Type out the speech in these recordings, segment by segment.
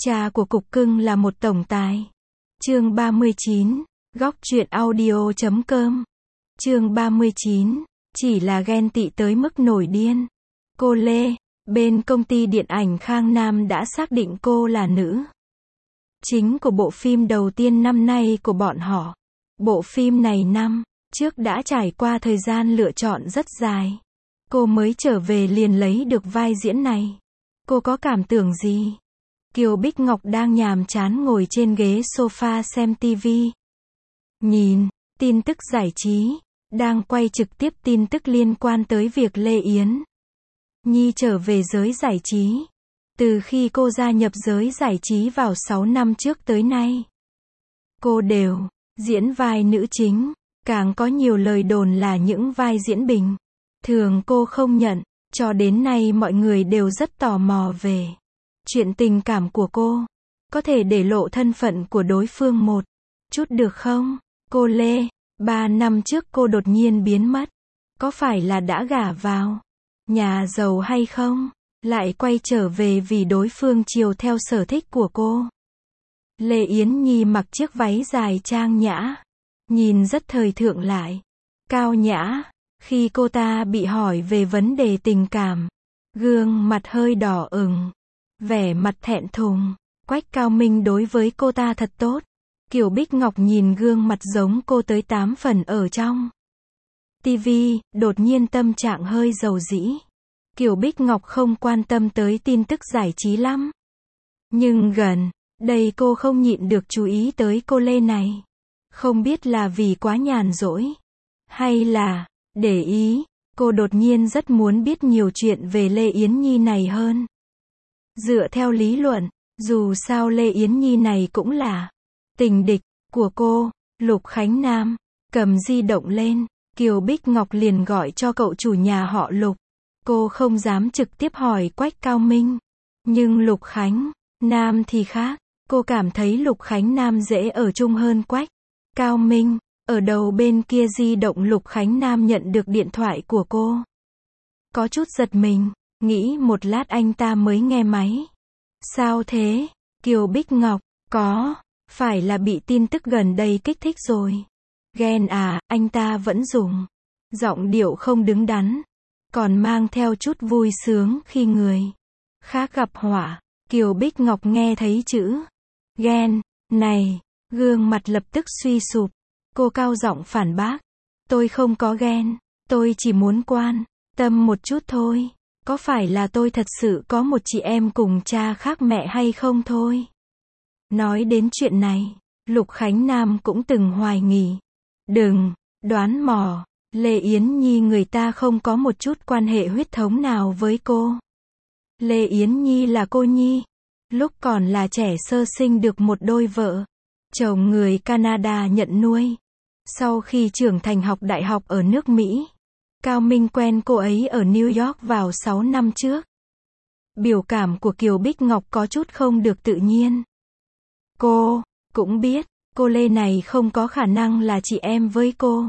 Cha của cục cưng là một tổng tài. Chương 39, góc truyện audio.com. Chương 39, chỉ là ghen tị tới mức nổi điên. Cô Lê, bên công ty điện ảnh Khang Nam đã xác định cô là nữ chính của bộ phim đầu tiên năm nay của bọn họ. Bộ phim này năm trước đã trải qua thời gian lựa chọn rất dài. Cô mới trở về liền lấy được vai diễn này. Cô có cảm tưởng gì? Kiều Bích Ngọc đang nhàm chán ngồi trên ghế sofa xem TV. Nhìn tin tức giải trí, đang quay trực tiếp tin tức liên quan tới việc Lê Yến Nhi trở về giới giải trí. Từ khi cô gia nhập giới giải trí vào 6 năm trước tới nay, cô đều diễn vai nữ chính, càng có nhiều lời đồn là những vai diễn bình thường cô không nhận. Cho đến nay mọi người đều rất tò mò về chuyện tình cảm của cô. Có thể để lộ thân phận của đối phương một chút được không? Cô Lê, 3 năm trước cô đột nhiên biến mất. Có phải là đã gả vào nhà giàu hay không? Lại quay trở về vì đối phương chiều theo sở thích của cô. Lê Yến Nhi mặc chiếc váy dài trang nhã, nhìn rất thời thượng lại cao nhã. Khi cô ta bị hỏi về vấn đề tình cảm, gương mặt hơi đỏ ửng, vẻ mặt thẹn thùng. Quách Cao Minh đối với cô ta thật tốt. Kiều Bích Ngọc nhìn gương mặt giống cô tới 8 phần ở trong TV, đột nhiên tâm trạng hơi dầu dĩ. Kiều Bích Ngọc không quan tâm tới tin tức giải trí lắm. Nhưng gần đây cô không nhịn được chú ý tới cô Lê này. Không biết là vì quá nhàn rỗi, hay là để ý, cô đột nhiên rất muốn biết nhiều chuyện về Lê Yến Nhi này hơn. Dựa theo lý luận, dù sao Lê Yến Nhi này cũng là tình địch của cô. Lục Khánh Nam cầm di động lên, Kiều Bích Ngọc liền gọi cho cậu chủ nhà họ Lục. Cô không dám trực tiếp hỏi Quách Cao Minh, nhưng Lục Khánh Nam thì khác. Cô cảm thấy Lục Khánh Nam dễ ở chung hơn Quách Cao Minh. Ở đầu bên kia di động Lục Khánh Nam nhận được điện thoại của cô. Có chút giật mình, nghĩ một lát anh ta mới nghe máy. Sao thế? Kiều Bích Ngọc, có phải là bị tin tức gần đây kích thích rồi? Ghen à? Anh ta vẫn dùng giọng điệu không đứng đắn, còn mang theo chút vui sướng khi người khác gặp họa. Kiều Bích Ngọc nghe thấy chữ ghen này, gương mặt lập tức suy sụp. Cô cao giọng phản bác. Tôi không có ghen, tôi chỉ muốn quan tâm một chút thôi. Có phải là tôi thật sự có một chị em cùng cha khác mẹ hay không thôi? Nói đến chuyện này, Lục Khánh Nam cũng từng hoài nghi. Đừng đoán mò, Lê Yến Nhi người ta không có một chút quan hệ huyết thống nào với cô. Lê Yến Nhi là cô Nhi, lúc còn là trẻ sơ sinh được một đôi vợ chồng người Canada nhận nuôi. Sau khi trưởng thành học đại học ở nước Mỹ, Cao Minh quen cô ấy ở New York vào 6 năm trước. Biểu cảm của Kiều Bích Ngọc có chút không được tự nhiên. Cô cũng biết, cô Lê này không có khả năng là chị em với cô.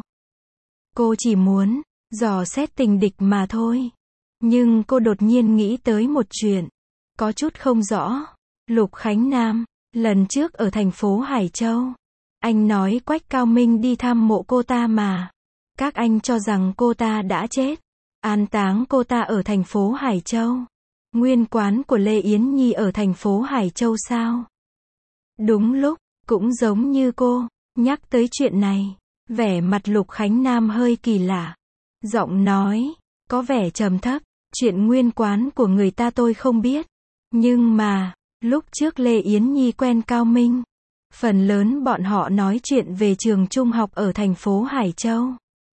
Cô chỉ muốn dò xét tình địch mà thôi. Nhưng cô đột nhiên nghĩ tới một chuyện, có chút không rõ. Lục Khánh Nam, lần trước ở thành phố Hải Châu, anh nói Quách Cao Minh đi thăm mộ cô ta mà. Các anh cho rằng cô ta đã chết. An táng cô ta ở thành phố Hải Châu. Nguyên quán của Lê Yến Nhi ở thành phố Hải Châu sao? Đúng lúc, cũng giống như cô, nhắc tới chuyện này. Vẻ mặt Lục Khánh Nam hơi kỳ lạ. Giọng nói, có vẻ trầm thấp. Chuyện nguyên quán của người ta tôi không biết. Nhưng mà, lúc trước Lê Yến Nhi quen Cao Minh, phần lớn bọn họ nói chuyện về trường trung học ở thành phố Hải Châu.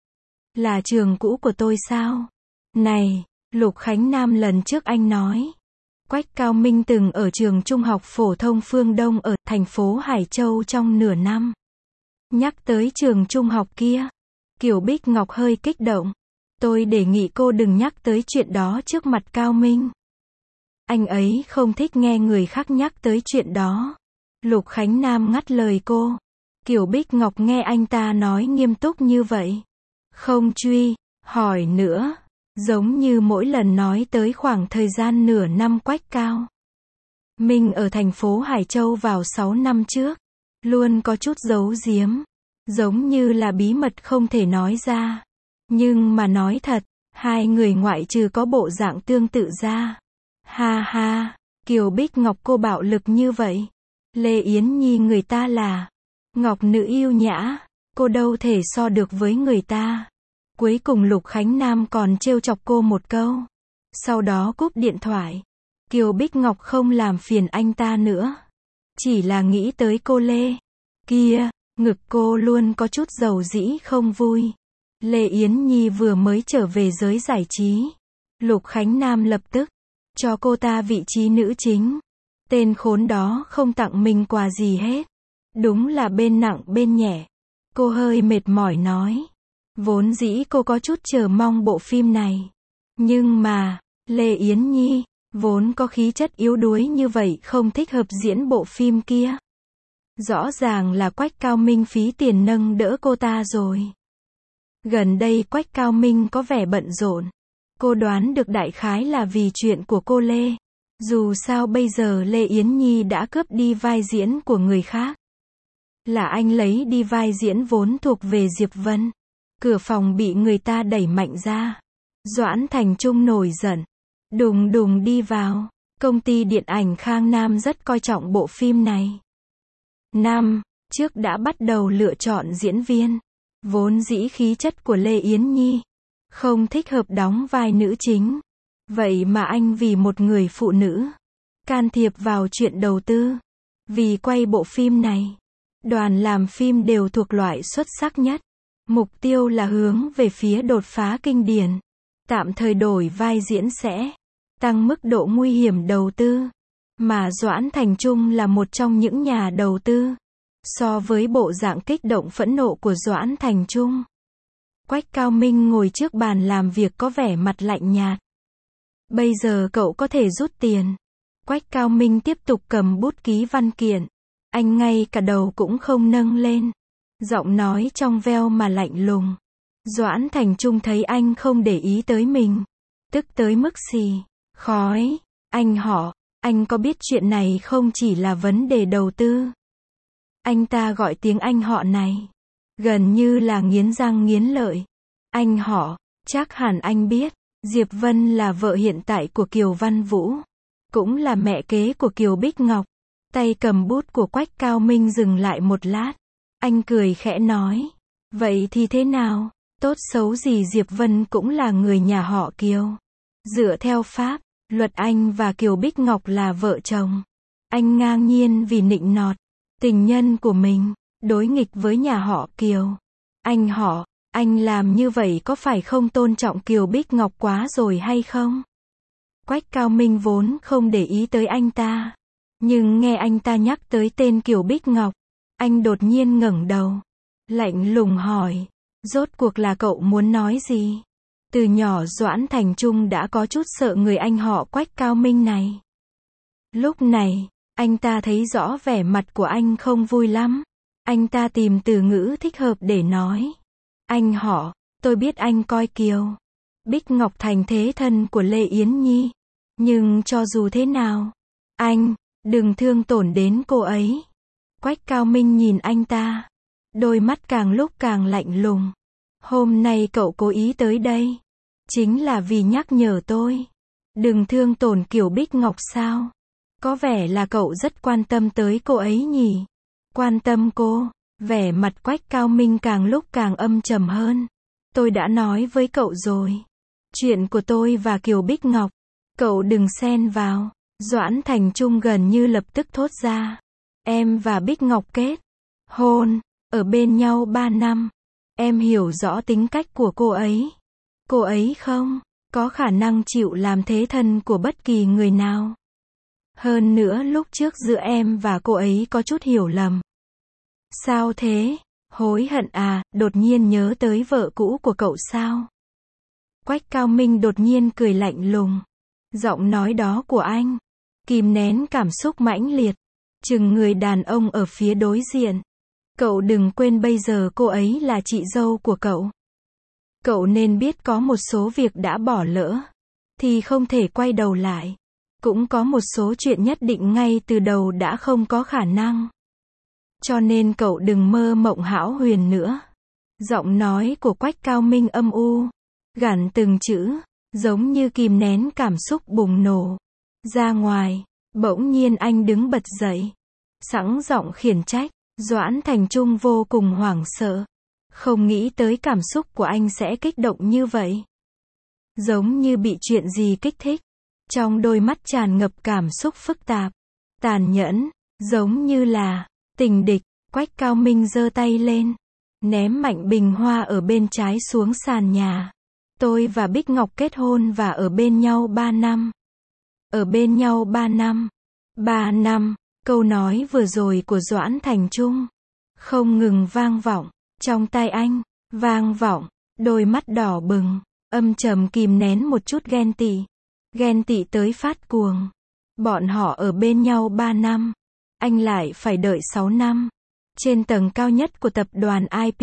Là trường cũ của tôi sao? Này, Lục Khánh Nam lần trước anh nói, Quách Cao Minh từng ở trường trung học phổ thông Phương Đông ở thành phố Hải Châu trong nửa năm. Nhắc tới trường trung học kia, Kiều Bích Ngọc hơi kích động. Tôi đề nghị cô đừng nhắc tới chuyện đó trước mặt Cao Minh. Anh ấy không thích nghe người khác nhắc tới chuyện đó. Lục Khánh Nam ngắt lời cô. Kiều Bích Ngọc nghe anh ta nói nghiêm túc như vậy, không truy hỏi nữa. Giống như mỗi lần nói tới khoảng thời gian nửa năm Quách Cao Mình ở thành phố Hải Châu vào 6 năm trước. Luôn có chút giấu giếm. Giống như là bí mật không thể nói ra. Nhưng mà nói thật, hai người ngoại trừ có bộ dạng tương tự ra. Ha ha, Kiều Bích Ngọc cô bạo lực như vậy. Lê Yến Nhi người ta là ngọc nữ yêu nhã, cô đâu thể so được với người ta. Cuối cùng Lục Khánh Nam còn trêu chọc cô một câu. Sau đó cúp điện thoại. Kiều Bích Ngọc không làm phiền anh ta nữa. Chỉ là nghĩ tới cô Lê. Kia, ngực cô luôn có chút dầu dĩ không vui. Lê Yến Nhi vừa mới trở về giới giải trí. Lục Khánh Nam lập tức cho cô ta vị trí nữ chính. Tên khốn đó không tặng mình quà gì hết. Đúng là bên nặng bên nhẹ. Cô hơi mệt mỏi nói. Vốn dĩ cô có chút chờ mong bộ phim này. Nhưng mà, Lê Yến Nhi, vốn có khí chất yếu đuối như vậy không thích hợp diễn bộ phim kia. Rõ ràng là Quách Cao Minh phí tiền nâng đỡ cô ta rồi. Gần đây Quách Cao Minh có vẻ bận rộn. Cô đoán được đại khái là vì chuyện của cô Lê. Dù sao bây giờ Lê Yến Nhi đã cướp đi vai diễn của người khác. Là anh lấy đi vai diễn vốn thuộc về Diệp Vân. Cửa phòng bị người ta đẩy mạnh ra. Doãn Thành Trung nổi giận. Đùng đùng đi vào. Công ty điện ảnh Khang Nam rất coi trọng bộ phim này. Năm trước đã bắt đầu lựa chọn diễn viên. Vốn dĩ khí chất của Lê Yến Nhi không thích hợp đóng vai nữ chính. Vậy mà anh vì một người phụ nữ can thiệp vào chuyện đầu tư. Vì quay bộ phim này, đoàn làm phim đều thuộc loại xuất sắc nhất. Mục tiêu là hướng về phía đột phá kinh điển. Tạm thời đổi vai diễn sẽ tăng mức độ nguy hiểm đầu tư. Mà Doãn Thành Trung là một trong những nhà đầu tư. So với bộ dạng kích động phẫn nộ của Doãn Thành Trung, Quách Cao Minh ngồi trước bàn làm việc có vẻ mặt lạnh nhạt. Bây giờ cậu có thể rút tiền. Quách Cao Minh tiếp tục cầm bút ký văn kiện. Anh ngay cả đầu cũng không nâng lên. Giọng nói trong veo mà lạnh lùng. Doãn Thành Trung thấy anh không để ý tới mình. Tức tới mức xì khói. Anh họ, anh có biết chuyện này không chỉ là vấn đề đầu tư. Anh ta gọi tiếng anh họ này gần như là nghiến răng nghiến lợi. Anh họ, chắc hẳn anh biết, Diệp Vân là vợ hiện tại của Kiều Văn Vũ. Cũng là mẹ kế của Kiều Bích Ngọc. Tay cầm bút của Quách Cao Minh dừng lại một lát. Anh cười khẽ nói. Vậy thì thế nào? Tốt xấu gì Diệp Vân cũng là người nhà họ Kiều. Dựa theo pháp, luật anh và Kiều Bích Ngọc là vợ chồng. Anh ngang nhiên vì nịnh nọt tình nhân của mình, đối nghịch với nhà họ Kiều. Anh họ, anh làm như vậy có phải không tôn trọng Kiều Bích Ngọc quá rồi hay không? Quách Cao Minh vốn không để ý tới anh ta. Nhưng nghe anh ta nhắc tới tên Kiều Bích Ngọc, anh đột nhiên ngẩng đầu. Lạnh lùng hỏi, rốt cuộc là cậu muốn nói gì? Từ nhỏ Doãn Thành Trung đã có chút sợ người anh họ Quách Cao Minh này. Lúc này, anh ta thấy rõ vẻ mặt của anh không vui lắm. Anh ta tìm từ ngữ thích hợp để nói. Anh họ, tôi biết anh coi Kiều Bích Ngọc thành thế thân của Lê Yến Nhi. Nhưng cho dù thế nào, anh, đừng thương tổn đến cô ấy. Quách Cao Minh nhìn anh ta. Đôi mắt càng lúc càng lạnh lùng. Hôm nay cậu cố ý tới đây. Chính là vì nhắc nhở tôi. Đừng thương tổn Kiều Bích Ngọc sao? Có vẻ là cậu rất quan tâm tới cô ấy nhỉ? Quan tâm cô? Vẻ mặt Quách Cao Minh càng lúc càng âm trầm hơn. Tôi đã nói với cậu rồi. Chuyện của tôi và Kiều Bích Ngọc, cậu đừng xen vào. Doãn Thành Trung gần như lập tức thốt ra. Em và Bích Ngọc kết hôn, ở bên nhau 3 năm. Em hiểu rõ tính cách của cô ấy. Cô ấy không có khả năng chịu làm thế thân của bất kỳ người nào. Hơn nữa lúc trước giữa em và cô ấy có chút hiểu lầm. Sao thế? Hối hận à? Đột nhiên nhớ tới vợ cũ của cậu sao? Quách Cao Minh đột nhiên cười lạnh lùng. Giọng nói đó của anh kìm nén cảm xúc mãnh liệt, chừng người đàn ông ở phía đối diện. Cậu đừng quên bây giờ cô ấy là chị dâu của cậu. Cậu nên biết có một số việc đã bỏ lỡ thì không thể quay đầu lại. Cũng có một số chuyện nhất định ngay từ đầu đã không có khả năng. Cho nên cậu đừng mơ mộng hão huyền nữa. Giọng nói của Quách Cao Minh âm u, gằn từng chữ, giống như kìm nén cảm xúc bùng nổ ra ngoài. Bỗng nhiên anh đứng bật dậy, sẵn giọng khiển trách. Doãn Thành Trung vô cùng hoảng sợ, không nghĩ tới cảm xúc của anh sẽ kích động như vậy. Giống như bị chuyện gì kích thích. Trong đôi mắt tràn ngập cảm xúc phức tạp, tàn nhẫn, giống như là tình địch. Quách Cao Minh giơ tay lên, ném mạnh bình hoa ở bên trái xuống sàn nhà. Tôi và Bích Ngọc kết hôn và ở bên nhau 3 năm. Ở bên nhau 3 năm. 3 năm, câu nói vừa rồi của Doãn Thành Trung không ngừng vang vọng trong tai anh, vang vọng, đôi mắt đỏ bừng, âm trầm kìm nén một chút ghen tị tới phát cuồng. Bọn họ ở bên nhau 3 năm, anh lại phải đợi 6 năm. Trên tầng cao nhất của tập đoàn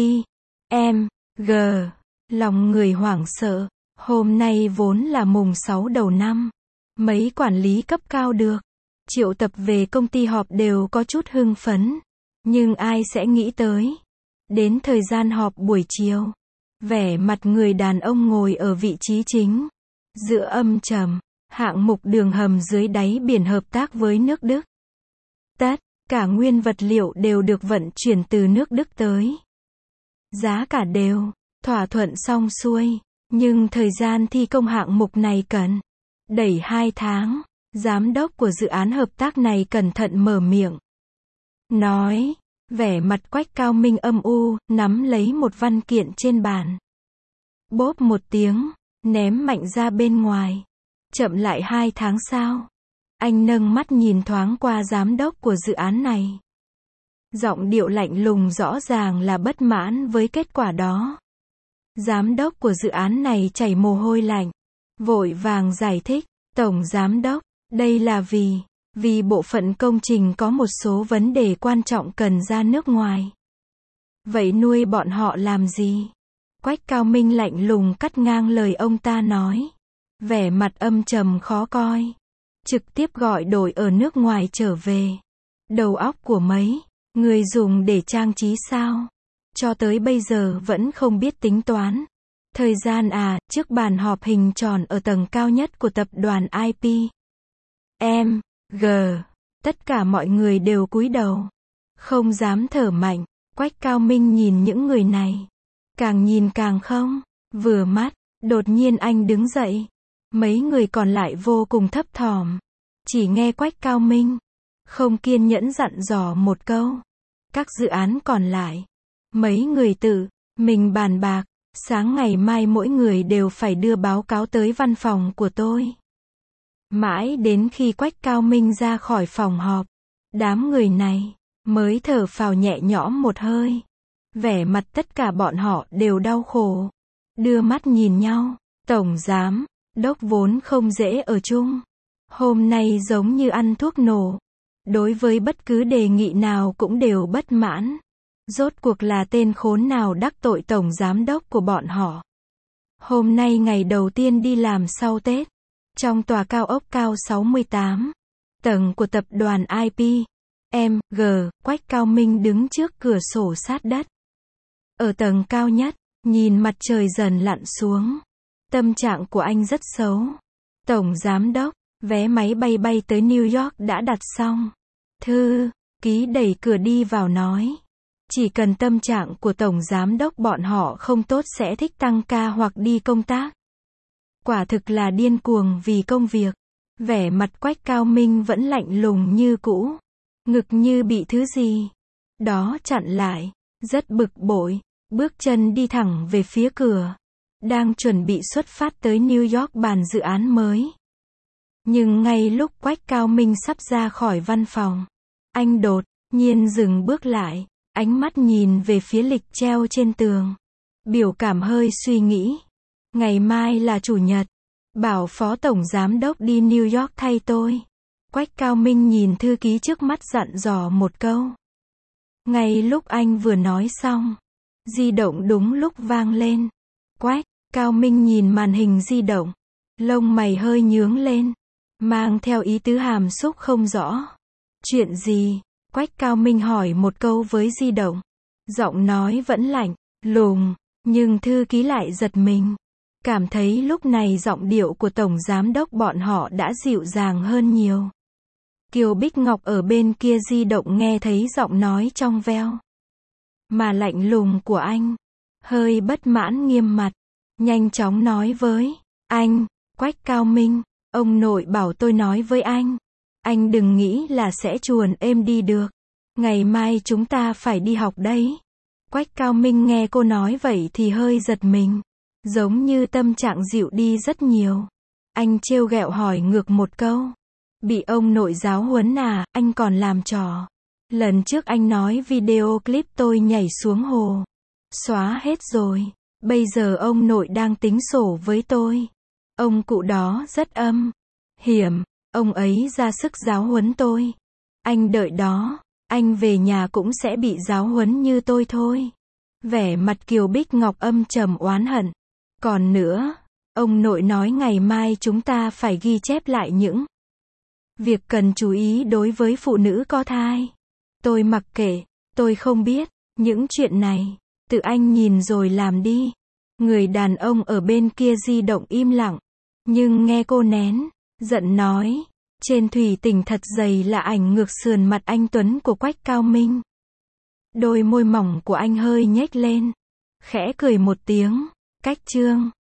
IPM-G, lòng người hoảng sợ. Hôm nay vốn là mùng 6 đầu năm, mấy quản lý cấp cao được triệu tập về công ty họp đều có chút hưng phấn. Nhưng ai sẽ nghĩ tới, đến thời gian họp buổi chiều, vẻ mặt người đàn ông ngồi ở vị trí chính, giữa âm trầm, hạng mục đường hầm dưới đáy biển hợp tác với nước Đức. Tất cả nguyên vật liệu đều được vận chuyển từ nước Đức tới. Giá cả đều thỏa thuận xong xuôi, nhưng thời gian thi công hạng mục này cần đẩy 2 tháng. Giám đốc của dự án hợp tác này cẩn thận mở miệng, nói, vẻ mặt Quách Cao Minh âm u, nắm lấy một văn kiện trên bàn. Bốp một tiếng, ném mạnh ra bên ngoài. Chậm lại 2 tháng sao? Anh nâng mắt nhìn thoáng qua giám đốc của dự án này. Giọng điệu lạnh lùng rõ ràng là bất mãn với kết quả đó. Giám đốc của dự án này chảy mồ hôi lạnh, vội vàng giải thích, Tổng Giám đốc, đây là vì bộ phận công trình có một số vấn đề quan trọng cần ra nước ngoài. Vậy nuôi bọn họ làm gì? Quách Cao Minh lạnh lùng cắt ngang lời ông ta nói. Vẻ mặt âm trầm khó coi. Trực tiếp gọi đổi ở nước ngoài trở về. Đầu óc của mấy người dùng để trang trí sao? Cho tới bây giờ vẫn không biết tính toán. Thời gian trước bàn họp hình tròn ở tầng cao nhất của tập đoàn IPM-G, tất cả mọi người đều cúi đầu, không dám thở mạnh. Quách Cao Minh nhìn những người này, càng nhìn càng không vừa mắt. Đột nhiên anh đứng dậy, mấy người còn lại vô cùng thấp thỏm, chỉ nghe Quách Cao Minh không kiên nhẫn dặn dò một câu. Các dự án còn lại, mấy người tự mình bàn bạc, sáng ngày mai mỗi người đều phải đưa báo cáo tới văn phòng của tôi. Mãi đến khi Quách Cao Minh ra khỏi phòng họp, đám người này mới thở phào nhẹ nhõm một hơi. Vẻ mặt tất cả bọn họ đều đau khổ, đưa mắt nhìn nhau. Tổng Giám đốc vốn không dễ ở chung, hôm nay giống như ăn thuốc nổ, đối với bất cứ đề nghị nào cũng đều bất mãn. Rốt cuộc là tên khốn nào đắc tội Tổng Giám đốc của bọn họ. Hôm nay ngày đầu tiên đi làm sau Tết, trong tòa cao ốc cao 68 tầng của tập đoàn IPM-G, Quách Cao Minh đứng trước cửa sổ sát đất. Ở tầng cao nhất, nhìn mặt trời dần lặn xuống. Tâm trạng của anh rất xấu. Tổng Giám đốc, vé máy bay bay tới New York đã đặt xong. Thư ký đẩy cửa đi vào nói. Chỉ cần tâm trạng của Tổng Giám đốc bọn họ không tốt sẽ thích tăng ca hoặc đi công tác. Quả thực là điên cuồng vì công việc. Vẻ mặt Quách Cao Minh vẫn lạnh lùng như cũ. Ngực như bị thứ gì đó chặn lại. Rất bực bội, bước chân đi thẳng về phía cửa. Đang chuẩn bị xuất phát tới New York bàn dự án mới. Nhưng ngay lúc Quách Cao Minh sắp ra khỏi văn phòng, anh đột nhiên dừng bước lại, ánh mắt nhìn về phía lịch treo trên tường. Biểu cảm hơi suy nghĩ. Ngày mai là Chủ nhật, bảo Phó Tổng Giám đốc đi New York thay tôi. Quách Cao Minh nhìn thư ký trước mắt dặn dò một câu. Ngay lúc anh vừa nói xong, di động đúng lúc vang lên. Quách Cao Minh nhìn màn hình di động, lông mày hơi nhướng lên. mang theo ý tứ hàm xúc không rõ. Chuyện gì? Quách Cao Minh hỏi một câu với di động. Giọng nói vẫn lạnh, lùng, nhưng thư ký lại giật mình. Cảm thấy lúc này giọng điệu của tổng giám đốc bọn họ đã dịu dàng hơn nhiều. Kiều Bích Ngọc ở bên kia di động nghe thấy giọng nói trong veo mà lạnh lùng của anh, hơi bất mãn nghiêm mặt, nhanh chóng nói với anh, Quách Cao Minh, ông nội bảo tôi nói với anh đừng nghĩ là sẽ chuồn êm đi được. Ngày mai chúng ta phải đi học đấy. Quách Cao Minh nghe cô nói vậy thì hơi giật mình, giống như tâm trạng dịu đi rất nhiều. Anh trêu ghẹo hỏi ngược một câu. Bị ông nội giáo huấn à, anh còn làm trò. Lần trước anh nói video clip tôi nhảy xuống hồ. Xóa hết rồi. Bây giờ ông nội đang tính sổ với tôi. Ông cụ đó rất hiểm. Ông ấy ra sức giáo huấn tôi. Anh đợi đó. Anh về nhà cũng sẽ bị giáo huấn như tôi thôi. Vẻ mặt Kiều Bích Ngọc âm trầm oán hận. Còn nữa, ông nội nói ngày mai chúng ta phải ghi chép lại những việc cần chú ý đối với phụ nữ có thai. Tôi mặc kệ, tôi không biết, những chuyện này, tự anh nhìn rồi làm đi. Người đàn ông ở bên kia di động im lặng, nhưng nghe cô nén giận nói, trên thủy tinh thật dày là ảnh ngược sườn mặt anh tuấn của Quách Cao Minh. Đôi môi mỏng của anh hơi nhếch lên, khẽ cười một tiếng, cách chương